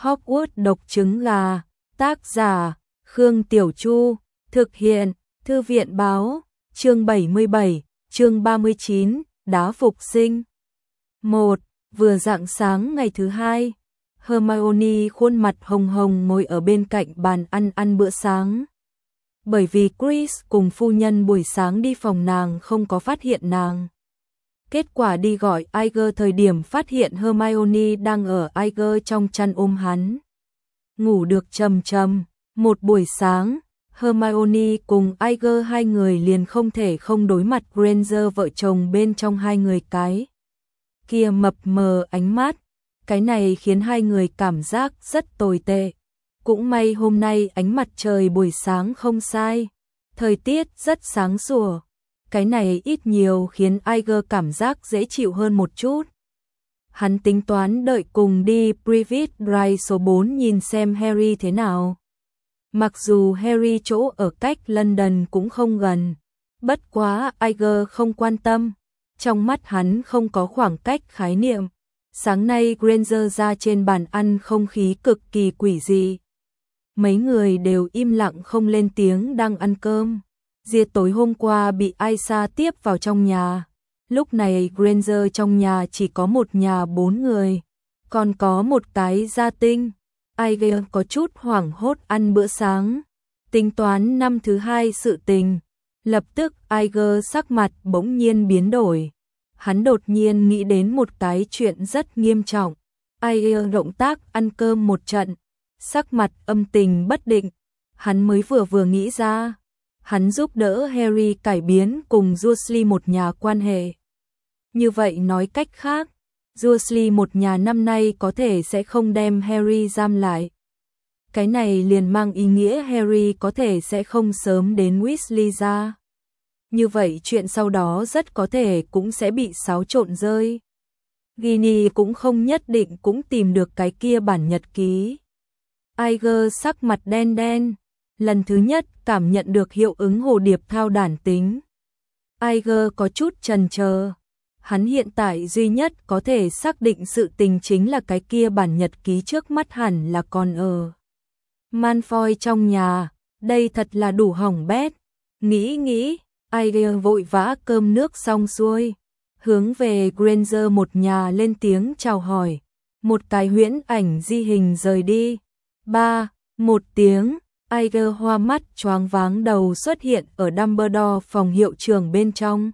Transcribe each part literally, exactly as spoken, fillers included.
Hogwarts độc trứng gà, tác giả, Khương Tiểu Chu, thực hiện, Thư viện báo, chương bảy mươi bảy, chương ba mươi chín, đá phục sinh. một. Vừa rạng sáng ngày thứ hai, Hermione khuôn mặt hồng hồng ngồi ở bên cạnh bàn ăn ăn bữa sáng. Bởi vì Chris cùng phu nhân buổi sáng đi phòng nàng không có phát hiện nàng. Kết quả đi gọi Iger thời điểm phát hiện Hermione đang ở Iger trong chăn ôm hắn. Ngủ được trầm trầm, một buổi sáng, Hermione cùng Iger hai người liền không thể không đối mặt Granger vợ chồng bên trong hai người cái. Kia mập mờ ánh mắt, cái này khiến hai người cảm giác rất tồi tệ. Cũng may hôm nay ánh mặt trời buổi sáng không sai, thời tiết rất sáng sủa. Cái này ít nhiều khiến Iger cảm giác dễ chịu hơn một chút. Hắn tính toán đợi cùng đi Privet Drive số bốn nhìn xem Harry thế nào. Mặc dù Harry chỗ ở cách London cũng không gần, bất quá Iger không quan tâm. Trong mắt hắn không có khoảng cách khái niệm. Sáng nay Granger ra trên bàn ăn không khí cực kỳ quỷ dị. Mấy người đều im lặng không lên tiếng đang ăn cơm. Diệp tối hôm qua bị Aisha tiếp vào trong nhà. Lúc này Granger trong nhà chỉ có một nhà bốn người. Còn có một cái gia tinh. Iger có chút hoảng hốt ăn bữa sáng. Tính toán năm thứ hai sự tình. Lập tức Iger sắc mặt bỗng nhiên biến đổi. Hắn đột nhiên nghĩ đến một cái chuyện rất nghiêm trọng. Iger động tác ăn cơm một trận. Sắc mặt âm tình bất định. Hắn mới vừa vừa nghĩ ra. Hắn giúp đỡ Harry cải biến cùng Dursley một nhà quan hệ. Như vậy nói cách khác, Dursley một nhà năm nay có thể sẽ không đem Harry giam lại. Cái này liền mang ý nghĩa Harry có thể sẽ không sớm đến Weasley ra. Như vậy chuyện sau đó rất có thể cũng sẽ bị xáo trộn rơi. Ginny cũng không nhất định cũng tìm được cái kia bản nhật ký. Iger sắc mặt đen đen. Lần thứ nhất cảm nhận được hiệu ứng hồ điệp thao đản tính. Iger có chút chần chờ. Hắn hiện tại duy nhất có thể xác định sự tình chính là cái kia bản nhật ký trước mắt hẳn là còn ở Malfoy trong nhà. Đây thật là đủ hỏng bét. Nghĩ nghĩ, Iger vội vã cơm nước xong xuôi. Hướng về Granger một nhà lên tiếng chào hỏi. Một cái huyễn ảnh di hình rời đi. Ba, một tiếng. Iger hoa mắt choáng váng đầu xuất hiện ở Dumbledore phòng hiệu trưởng bên trong.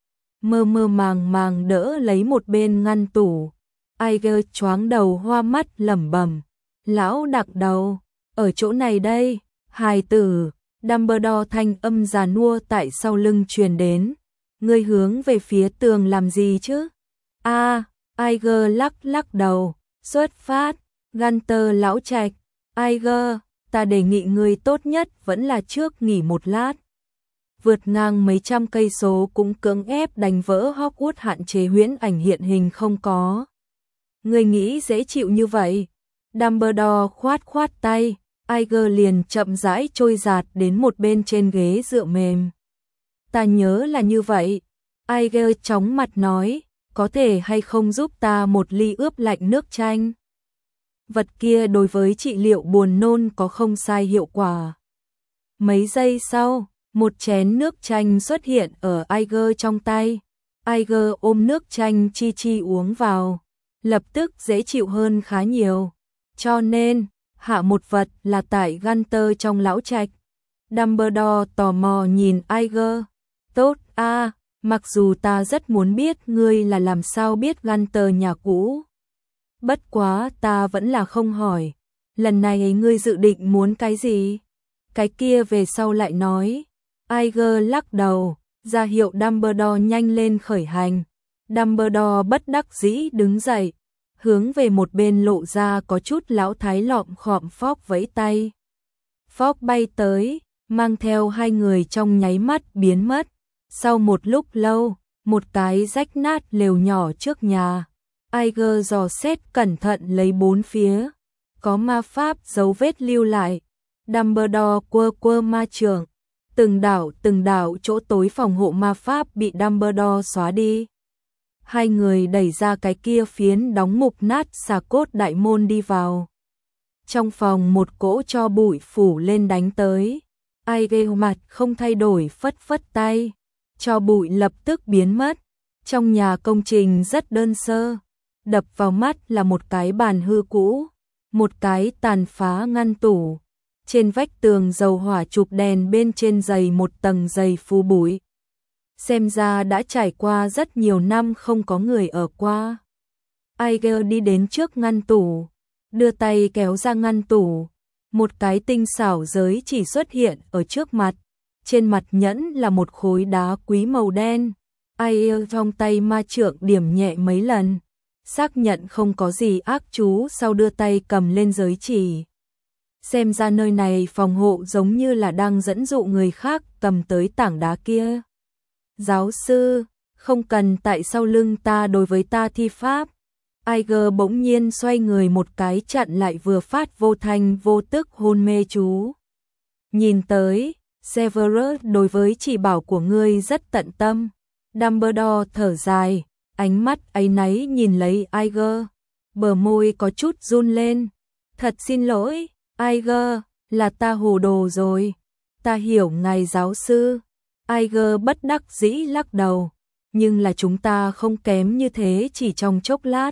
Mơ mơ màng màng đỡ lấy một bên ngăn tủ. Iger choáng đầu hoa mắt lẩm bẩm. Lão đặc đầu, ở chỗ này đây, hài tử. Dumbledore thanh âm già nua tại sau lưng truyền đến. Ngươi hướng về phía tường làm gì chứ? A, à, Iger lắc lắc đầu. Xuất phát, Gunter lão trạch. Iger, ta đề nghị ngươi tốt nhất vẫn là trước nghỉ một lát. Vượt ngang mấy trăm cây số cũng cưỡng ép đánh vỡ Hogwarts hạn chế huyễn ảnh hiện hình không có. Ngươi nghĩ dễ chịu như vậy? Dumbledore khoát khoát tay, Iger liền chậm rãi trôi giạt đến một bên trên ghế dựa mềm. Ta nhớ là như vậy. Iger chóng mặt nói, có thể hay không giúp ta một ly ướp lạnh nước chanh? Vật kia đối với trị liệu buồn nôn có không sai hiệu quả. Mấy giây sau, một chén nước chanh xuất hiện ở Iger trong tay. Iger ôm nước chanh chi chi uống vào, lập tức dễ chịu hơn khá nhiều. Cho nên, hạ một vật là tại Gunter trong lão trạch. Dumbledore tò mò nhìn Iger. Tốt a, à, mặc dù ta rất muốn biết ngươi là làm sao biết Gunter nhà cũ. Bất quá ta vẫn là không hỏi. Lần này ngươi dự định muốn cái gì? Cái kia về sau lại nói. Iger lắc đầu, ra hiệu Dumbledore nhanh lên khởi hành. Dumbledore bất đắc dĩ đứng dậy, hướng về một bên lộ ra có chút lão thái lọm khọm Phóc vẫy tay. Phóc bay tới, mang theo hai người trong nháy mắt biến mất. Sau một lúc lâu, một cái rách nát lều nhỏ trước nhà. Iger dò xét cẩn thận lấy bốn phía. Có ma pháp dấu vết lưu lại. Dumbledore quơ quơ ma trượng. Từng đảo từng đảo chỗ tối phòng hộ ma pháp bị Dumbledore xóa đi. Hai người đẩy ra cái kia phiến đóng mục nát xà cốt đại môn đi vào. Trong phòng một cỗ tro bụi phủ lên đánh tới. Aige mặt không thay đổi phất phất tay. Tro bụi lập tức biến mất. Trong nhà công trình rất đơn sơ. Đập vào mắt là một cái bàn hư cũ. Một cái tàn phá ngăn tủ. Trên vách tường dầu hỏa chụp đèn bên trên dày một tầng dày phủ bụi. Xem ra đã trải qua rất nhiều năm không có người ở qua. Aige đi đến trước ngăn tủ, đưa tay kéo ra ngăn tủ. Một cái tinh xảo giới chỉ xuất hiện ở trước mặt. Trên mặt nhẫn là một khối đá quý màu đen. Aige trong tay ma trượng điểm nhẹ mấy lần. Xác nhận không có gì ác chú sau đưa tay cầm lên giới chỉ. Xem ra nơi này phòng hộ giống như là đang dẫn dụ người khác cầm tới tảng đá kia. Giáo sư, không cần tại sau lưng ta đối với ta thi pháp. Aige bỗng nhiên xoay người một cái chặn lại vừa phát vô thanh vô tức hôn mê chú. Nhìn tới, Severus đối với chỉ bảo của ngươi rất tận tâm. Dumbledore thở dài, ánh mắt áy náy nhìn lấy Aige. Bờ môi có chút run lên. Thật xin lỗi, Aige, là ta hồ đồ rồi. Ta hiểu ngài giáo sư. Aige bất đắc dĩ lắc đầu. Nhưng là chúng ta không kém như thế chỉ trong chốc lát.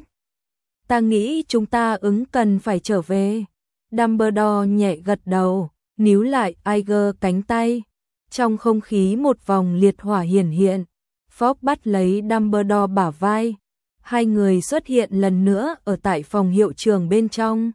Ta nghĩ chúng ta ứng cần phải trở về. Dumbledore nhẹ gật đầu, níu lại Aige cánh tay. Trong không khí một vòng liệt hỏa hiển hiện. Fogg bắt lấy Dumbledore bả vai. Hai người xuất hiện lần nữa ở tại phòng hiệu trưởng bên trong.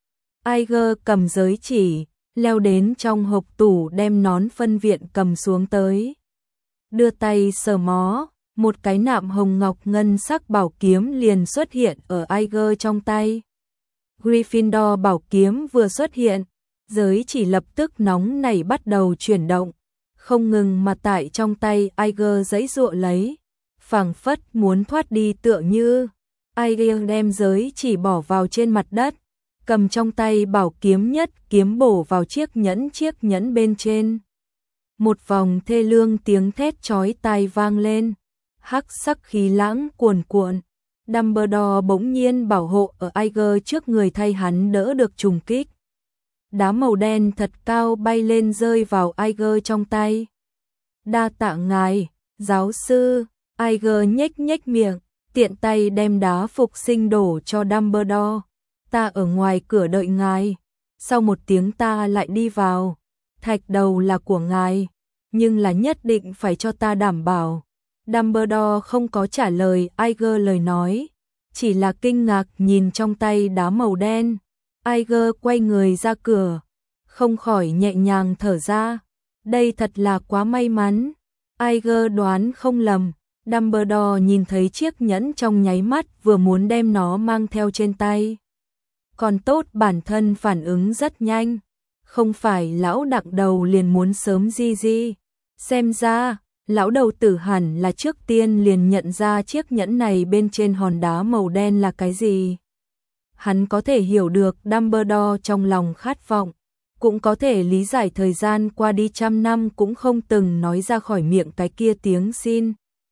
Aige cầm giới chỉ, leo đến trong hộp tủ đem nón phân viện cầm xuống tới. Đưa tay sờ mó, một cái nạm hồng ngọc ngân sắc bảo kiếm liền xuất hiện ở Aige trong tay. Gryffindor bảo kiếm vừa xuất hiện, giới chỉ lập tức nóng nảy bắt đầu chuyển động, không ngừng mà tại trong tay Aige giãy giụa lấy, phảng phất muốn thoát đi tựa như. Aige đem giới chỉ bỏ vào trên mặt đất, cầm trong tay bảo kiếm nhất kiếm bổ vào chiếc nhẫn chiếc nhẫn bên trên. Một vòng thê lương tiếng thét chói tai vang lên, hắc sắc khí lãng cuồn cuộn. Dumbledore bỗng nhiên bảo hộ ở Aige trước người thay hắn đỡ được trùng kích. Đá màu đen thật cao bay lên rơi vào Aige trong tay. Đa tạ ngài, giáo sư. Aige nhếch nhếch miệng, tiện tay đem đá phục sinh đổ cho Dumbledore. Ta ở ngoài cửa đợi ngài, sau một tiếng ta lại đi vào. Thạch đầu là của ngài, nhưng là nhất định phải cho ta đảm bảo. Dumbledore không có trả lời Aige lời nói, chỉ là kinh ngạc nhìn trong tay đá màu đen. Aige quay người ra cửa, không khỏi nhẹ nhàng thở ra. Đây thật là quá may mắn. Aige đoán không lầm, Dumbledore nhìn thấy chiếc nhẫn trong nháy mắt vừa muốn đem nó mang theo trên tay. Còn tốt bản thân phản ứng rất nhanh, không phải lão đặng đầu liền muốn sớm di di. Xem ra, lão đầu tử hẳn là trước tiên liền nhận ra chiếc nhẫn này bên trên hòn đá màu đen là cái gì. Hắn có thể hiểu được Dumbledore trong lòng khát vọng, cũng có thể lý giải thời gian qua đi trăm năm cũng không từng nói ra khỏi miệng cái kia tiếng xin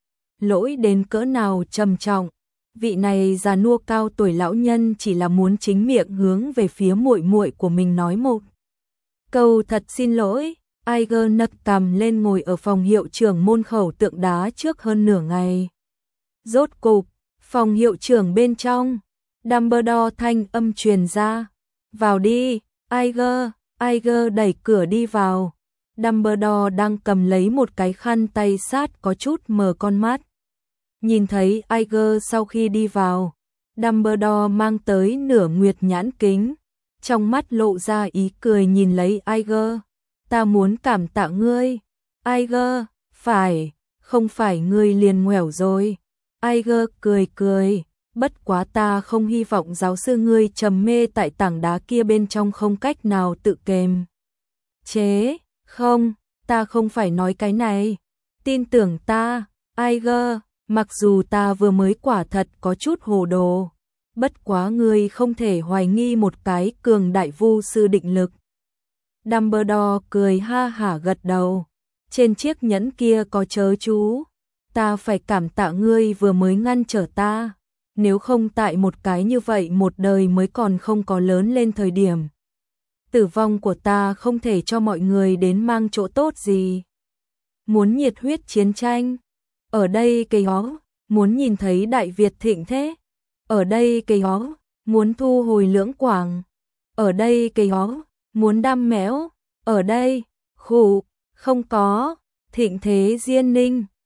lỗi đến cỡ nào trầm trọng. Vị này già nua cao tuổi lão nhân chỉ là muốn chính miệng hướng về phía muội muội của mình nói một câu thật xin lỗi. Aige nâng cằm lên ngồi ở phòng hiệu trưởng môn khẩu tượng đá trước hơn nửa ngày. Rốt cục, phòng hiệu trưởng bên trong, Dumbledore thanh âm truyền ra. Vào đi, Aige. Aige đẩy cửa đi vào. Dumbledore đang cầm lấy một cái khăn tay sát có chút mờ con mắt. Nhìn thấy Aige sau khi đi vào, Dumbledore mang tới nửa nguyệt nhãn kính, trong mắt lộ ra ý cười nhìn lấy Aige. Ta muốn cảm tạ ngươi. Aige, phải, không phải ngươi liền ngoẻo rồi. Aige cười cười, bất quá ta không hy vọng giáo sư ngươi trầm mê tại tảng đá kia bên trong không cách nào tự kềm chế. Không, ta không phải nói cái này. Tin tưởng ta, Aige, mặc dù ta vừa mới quả thật có chút hồ đồ, bất quá ngươi không thể hoài nghi một cái cường đại vu sư định lực. Dumbledore cười ha hả gật đầu. Trên chiếc nhẫn kia có chớ chú. Ta phải cảm tạ ngươi vừa mới ngăn trở ta. Nếu không tại một cái như vậy một đời mới còn không có lớn lên thời điểm, tử vong của ta không thể cho mọi người đến mang chỗ tốt gì. Muốn nhiệt huyết chiến tranh, ở đây cây ó, muốn nhìn thấy Đại Việt thịnh thế, ở đây cây ó, muốn thu hồi Lưỡng Quảng, ở đây cây ó, muốn đam mẽo, ở đây, khụ, không có, thịnh thế Diên Ninh.